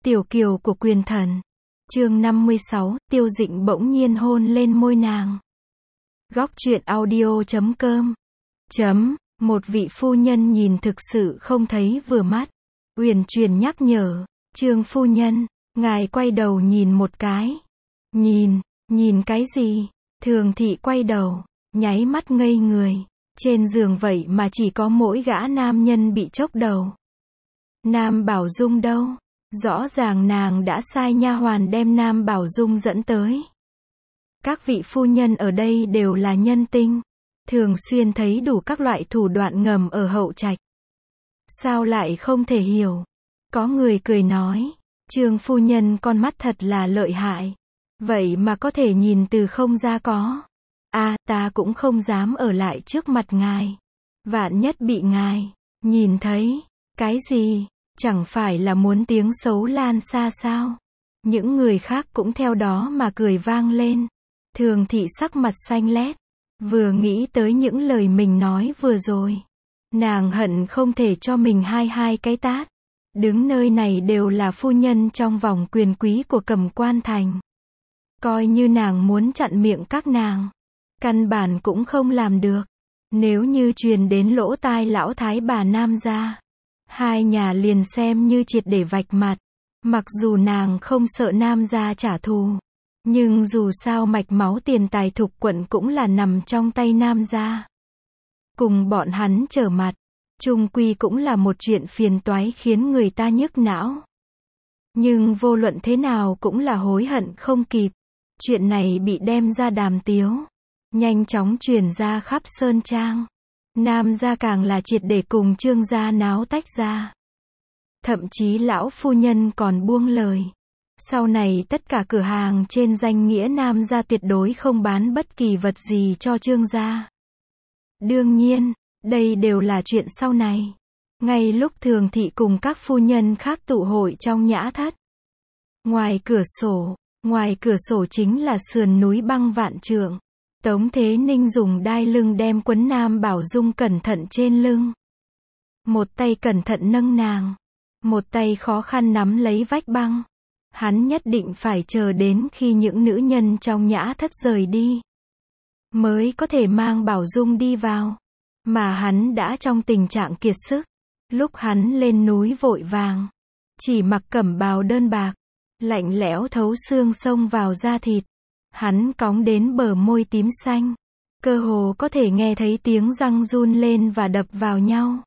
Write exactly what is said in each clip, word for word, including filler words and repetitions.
Tiểu kiều của quyền thần. Chương năm mươi sáu, Tiêu Dịnh bỗng nhiên hôn lên môi nàng. Góc truyện audio chấm com. Chấm, một vị phu nhân nhìn thực sự không thấy vừa mắt. Uyển chuyển nhắc nhở, Trương phu nhân, ngài quay đầu nhìn một cái. Nhìn, nhìn cái gì? Thường thị quay đầu, nháy mắt ngây người. Trên giường vậy mà chỉ có mỗi gã nam nhân bị chốc đầu. Nam Bảo Dung đâu? Rõ ràng nàng đã sai nha hoàn đem Nam Bảo Dung dẫn tới. Các vị phu nhân ở đây đều là nhân tinh, thường xuyên thấy đủ các loại thủ đoạn ngầm ở hậu trạch. Sao lại không thể hiểu? Có người cười nói, Trương phu nhân con mắt thật là lợi hại. Vậy mà có thể nhìn từ không ra có. A, à, ta cũng không dám ở lại trước mặt ngài. Vạn nhất bị ngài nhìn thấy. Cái gì? Chẳng phải là muốn tiếng xấu lan xa sao? Những người khác cũng theo đó mà cười vang lên. Thường thị sắc mặt xanh lét, vừa nghĩ tới những lời mình nói vừa rồi, nàng hận không thể cho mình hai hai cái tát. Đứng nơi này đều là phu nhân trong vòng quyền quý của Cẩm Quan thành. Coi như nàng muốn chặn miệng các nàng, căn bản cũng không làm được. Nếu như truyền đến lỗ tai lão thái bà Nam gia, hai nhà liền xem như triệt để vạch mặt. Mặc dù nàng không sợ Nam gia trả thù, nhưng dù sao mạch máu tiền tài thục quận cũng là nằm trong tay Nam gia. Cùng bọn hắn trở mặt, chung quy cũng là một chuyện phiền toái khiến người ta nhức não. Nhưng vô luận thế nào cũng là hối hận không kịp. Chuyện này bị đem ra đàm tiếu, nhanh chóng truyền ra khắp Sơn Trang. Nam gia càng là triệt để cùng Trương gia náo tách ra. Thậm chí lão phu nhân còn buông lời, sau này tất cả cửa hàng trên danh nghĩa Nam gia tuyệt đối không bán bất kỳ vật gì cho Trương gia. Đương nhiên, đây đều là chuyện sau này. Ngay lúc Thường thị cùng các phu nhân khác tụ hội trong nhã thất, ngoài cửa sổ, ngoài cửa sổ chính là sườn núi băng vạn trượng. Tống Thế Ninh dùng đai lưng đem quấn Nam Bảo Dung cẩn thận trên lưng. Một tay cẩn thận nâng nàng, một tay khó khăn nắm lấy vách băng. Hắn nhất định phải chờ đến khi những nữ nhân trong nhã thất rời đi, mới có thể mang Bảo Dung đi vào. Mà hắn đã trong tình trạng kiệt sức. Lúc hắn lên núi vội vàng, chỉ mặc cẩm bào đơn bạc, lạnh lẽo thấu xương xông vào da thịt. Hắn cóng đến bờ môi tím xanh, cơ hồ có thể nghe thấy tiếng răng run lên và đập vào nhau.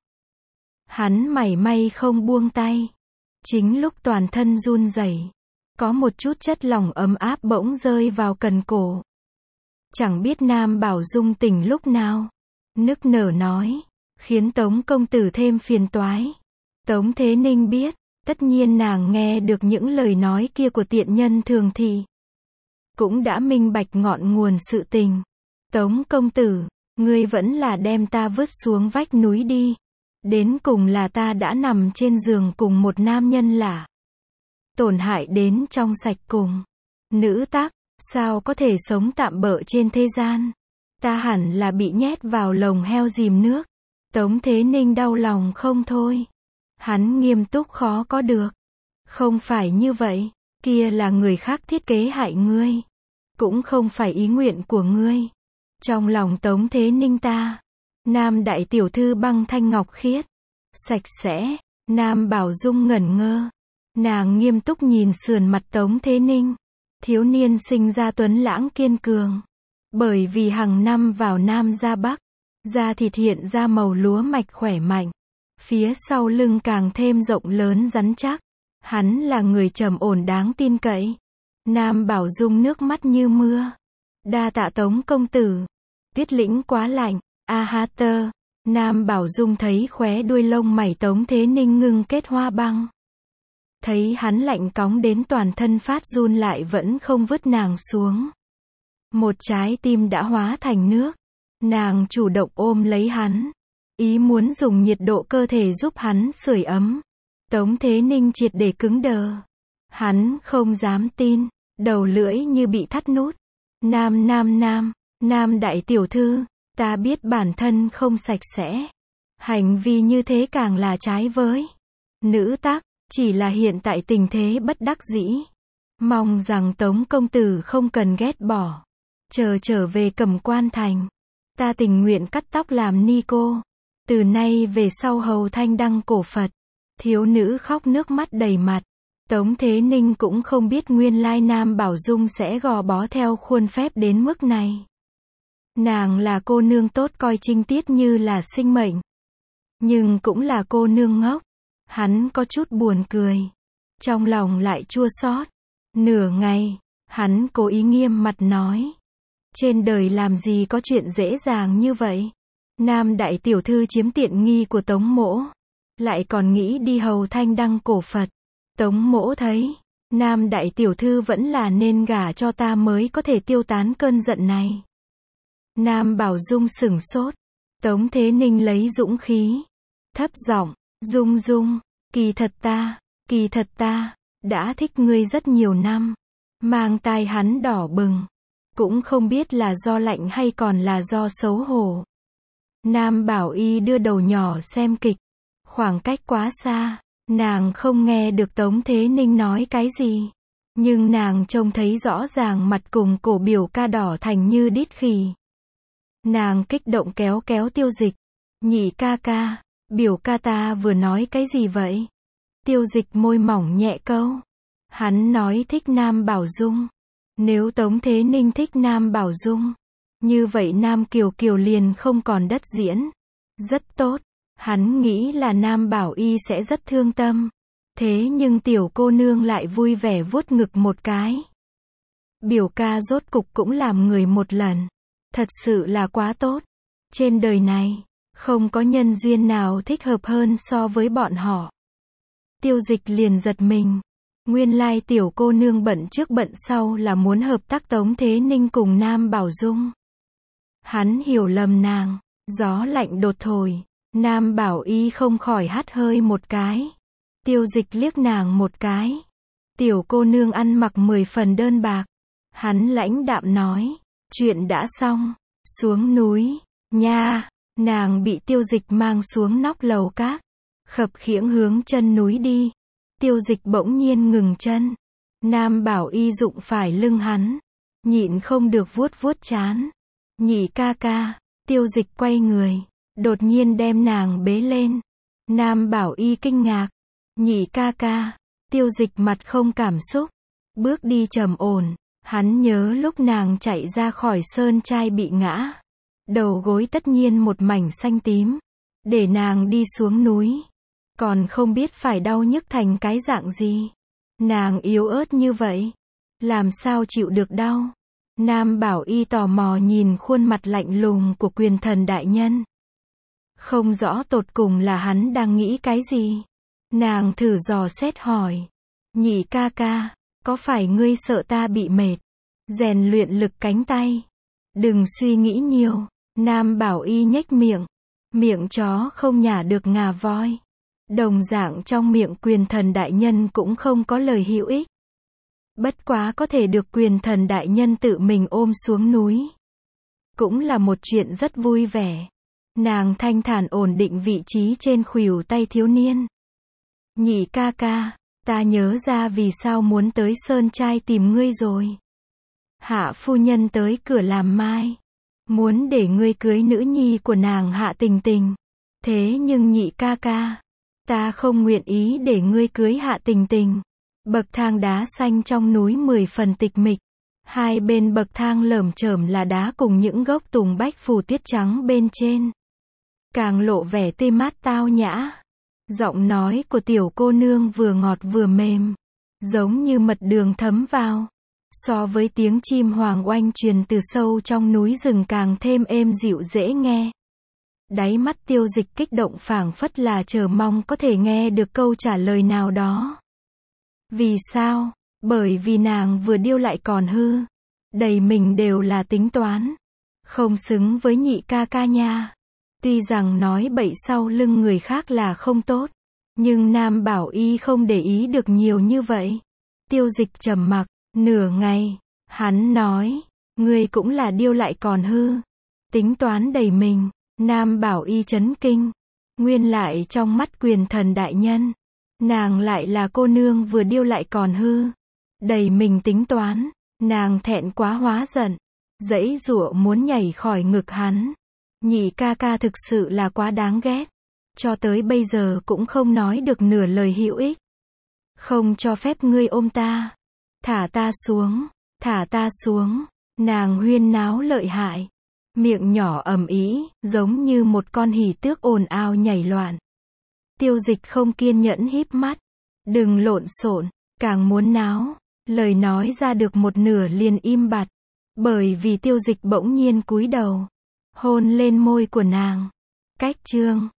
Hắn mảy may không buông tay. Chính lúc toàn thân run rẩy, có một chút chất lỏng ấm áp bỗng rơi vào cần cổ. Chẳng biết Nam Bảo Dung tỉnh lúc nào, nức nở nói, khiến Tống công tử thêm phiền toái. Tống Thế Ninh biết, tất nhiên nàng nghe được những lời nói kia của tiện nhân Thường thị, cũng đã minh bạch ngọn nguồn sự tình. Tống công tử, ngươi vẫn là đem ta vứt xuống vách núi đi. Đến cùng là ta đã nằm trên giường cùng một nam nhân lạ, tổn hại đến trong sạch cùng. Nữ tác, sao có thể sống tạm bợ trên thế gian? Ta hẳn là bị nhét vào lồng heo dìm nước. Tống Thế Ninh đau lòng không thôi. Hắn nghiêm túc khó có được. Không phải như vậy, kia là người khác thiết kế hại ngươi, cũng không phải ý nguyện của ngươi. Trong lòng Tống Thế Ninh ta, Nam đại tiểu thư băng thanh ngọc khiết, sạch sẽ. Nam Bảo Dung ngẩn ngơ, nàng nghiêm túc nhìn sườn mặt Tống Thế Ninh. Thiếu niên sinh ra tuấn lãng kiên cường, bởi vì hàng năm vào Nam ra Bắc, da thịt hiện ra màu lúa mạch khỏe mạnh, phía sau lưng càng thêm rộng lớn rắn chắc. Hắn là người trầm ổn đáng tin cậy. Nam Bảo Dung nước mắt như mưa. Đa tạ Tống công tử. Tiết lĩnh quá lạnh. A ha tơ. Nam Bảo Dung thấy khóe đuôi lông mày Tống Thế Ninh ngưng kết hoa băng. Thấy hắn lạnh cóng đến toàn thân phát run lại vẫn không vứt nàng xuống. Một trái tim đã hóa thành nước. Nàng chủ động ôm lấy hắn, ý muốn dùng nhiệt độ cơ thể giúp hắn sưởi ấm. Tống Thế Ninh triệt để cứng đờ. Hắn không dám tin, đầu lưỡi như bị thắt nút. Nam nam nam, Nam đại tiểu thư, ta biết bản thân không sạch sẽ. Hành vi như thế càng là trái với. Nữ tác, Chỉ là hiện tại tình thế bất đắc dĩ. Mong rằng Tống công tử không cần ghét bỏ. Chờ trở về Cẩm Quan thành. Ta tình nguyện cắt tóc làm ni cô. Từ nay về sau hầu thanh đăng cổ Phật. Thiếu nữ khóc nước mắt đầy mặt. Tống Thế Ninh cũng không biết nguyên lai Nam Bảo Dung sẽ gò bó theo khuôn phép đến mức này. Nàng là cô nương tốt coi trinh tiết như là sinh mệnh. Nhưng cũng là cô nương ngốc. Hắn có chút buồn cười. Trong lòng lại chua xót. Nửa ngày, hắn cố ý nghiêm mặt nói. Trên đời làm gì có chuyện dễ dàng như vậy. Nam đại tiểu thư chiếm tiện nghi của Tống mỗ. Lại còn nghĩ đi hầu thanh đăng cổ Phật. Tống mỗ thấy, Nam đại tiểu thư vẫn là nên gả cho ta mới có thể tiêu tán cơn giận này. Nam Bảo Dung sửng sốt. Tống Thế Ninh lấy dũng khí. Thấp giọng, Dung Dung, kỳ thật ta, kỳ thật ta, đã thích ngươi rất nhiều năm. Mang tai hắn đỏ bừng. Cũng không biết là do lạnh hay còn là do xấu hổ. Nam Bảo Y đưa đầu nhỏ xem kịch. Khoảng cách quá xa, nàng không nghe được Tống Thế Ninh nói cái gì. Nhưng nàng trông thấy rõ ràng mặt cùng cổ biểu ca đỏ thành như đít khỉ. Nàng kích động kéo kéo Tiêu Dịch. Nhị ca ca, biểu ca ta vừa nói cái gì vậy? Tiêu Dịch môi mỏng nhẹ câu. Hắn nói thích Nam Bảo Dung. Nếu Tống Thế Ninh thích Nam Bảo Dung, như vậy Nam Kiều Kiều liền không còn đất diễn. Rất tốt. Hắn nghĩ là Nam Bảo Y sẽ rất thương tâm. Thế nhưng tiểu cô nương lại vui vẻ vuốt ngực một cái. Biểu ca rốt cục cũng làm người một lần. Thật sự là quá tốt. Trên đời này, không có nhân duyên nào thích hợp hơn so với bọn họ. Tiêu Dịch liền giật mình. Nguyên lai tiểu cô nương bận trước bận sau là muốn hợp tác Tống Thế Ninh cùng Nam Bảo Dung. Hắn hiểu lầm nàng. Gió lạnh đột thổi. Nam Bảo Y không khỏi hắt hơi một cái. Tiêu Dịch liếc nàng một cái. Tiểu cô nương ăn mặc mười phần đơn bạc. Hắn lãnh đạm nói. Chuyện đã xong. Xuống núi. Nha. Nàng bị Tiêu Dịch mang xuống nóc lầu cát. Khập khiễng hướng chân núi đi. Tiêu Dịch bỗng nhiên ngừng chân. Nam Bảo Y dụng phải lưng hắn. Nhịn không được vuốt vuốt trán. Nhị ca ca. Tiêu Dịch quay người. Đột nhiên đem nàng bế lên. Nam Bảo Y kinh ngạc. Nhị ca ca. Tiêu Dịch mặt không cảm xúc. Bước đi trầm ổn. Hắn nhớ lúc nàng chạy ra khỏi sơn trai bị ngã. Đầu gối tất nhiên một mảnh xanh tím. Để nàng đi xuống núi. Còn không biết phải đau nhức thành cái dạng gì. Nàng yếu ớt như vậy. Làm sao chịu được đau. Nam Bảo Y tò mò nhìn khuôn mặt lạnh lùng của Quyền Thần đại nhân. Không rõ tột cùng là hắn đang nghĩ cái gì. Nàng thử dò xét hỏi. Nhị ca ca, có phải ngươi sợ ta bị mệt? Rèn luyện lực cánh tay. Đừng suy nghĩ nhiều. Nam Bảo Y nhếch miệng. Miệng chó không nhả được ngà voi. Đồng dạng trong miệng Quyền Thần đại nhân cũng không có lời hữu ích. Bất quá có thể được Quyền Thần đại nhân tự mình ôm xuống núi. Cũng là một chuyện rất vui vẻ. Nàng thanh thản ổn định vị trí trên khuỷu tay thiếu niên. Nhị ca ca, ta nhớ ra vì sao muốn tới sơn trai tìm ngươi rồi. Hạ phu nhân tới cửa làm mai. Muốn để ngươi cưới nữ nhi của nàng Hạ Tình Tình. Thế nhưng nhị ca ca, ta không nguyện ý để ngươi cưới Hạ Tình Tình. Bậc thang đá xanh trong núi mười phần tịch mịch. Hai bên bậc thang lởm chởm là đá cùng những gốc tùng bách phủ tiết trắng bên trên. Càng lộ vẻ tê mát tao nhã. Giọng nói của tiểu cô nương vừa ngọt vừa mềm. Giống như mật đường thấm vào. So với tiếng chim hoàng oanh truyền từ sâu trong núi rừng càng thêm êm dịu dễ nghe. Đáy mắt Tiêu Dịch kích động phảng phất là chờ mong có thể nghe được câu trả lời nào đó. Vì sao? Bởi vì nàng vừa điêu lại còn hư. Đầy mình đều là tính toán. Không xứng với nhị ca ca nha. Tuy rằng nói bậy sau lưng người khác là không tốt. Nhưng Nam Bảo Y không để ý được nhiều như vậy. Tiêu Dịch trầm mặc. Nửa ngày. Hắn nói. Ngươi cũng là điêu lại còn hư. Tính toán đầy mình. Nam Bảo Y chấn kinh. Nguyên lại trong mắt Quyền Thần đại nhân. Nàng lại là cô nương vừa điêu lại còn hư. Đầy mình tính toán. Nàng thẹn quá hóa giận. Giãy giụa muốn nhảy khỏi ngực hắn. Nhị ca ca thực sự là quá đáng ghét. Cho tới bây giờ cũng không nói được nửa lời hữu ích. Không cho phép ngươi ôm ta. Thả ta xuống. Thả ta xuống. Nàng huyên náo lợi hại. Miệng nhỏ ầm ĩ, giống như một con hỉ tước ồn ào nhảy loạn. Tiêu Dịch không kiên nhẫn híp mắt. Đừng lộn xộn, càng muốn náo. Lời nói ra được một nửa liền im bặt. Bởi vì Tiêu Dịch bỗng nhiên cúi đầu. Hôn lên môi của nàng. Cách chương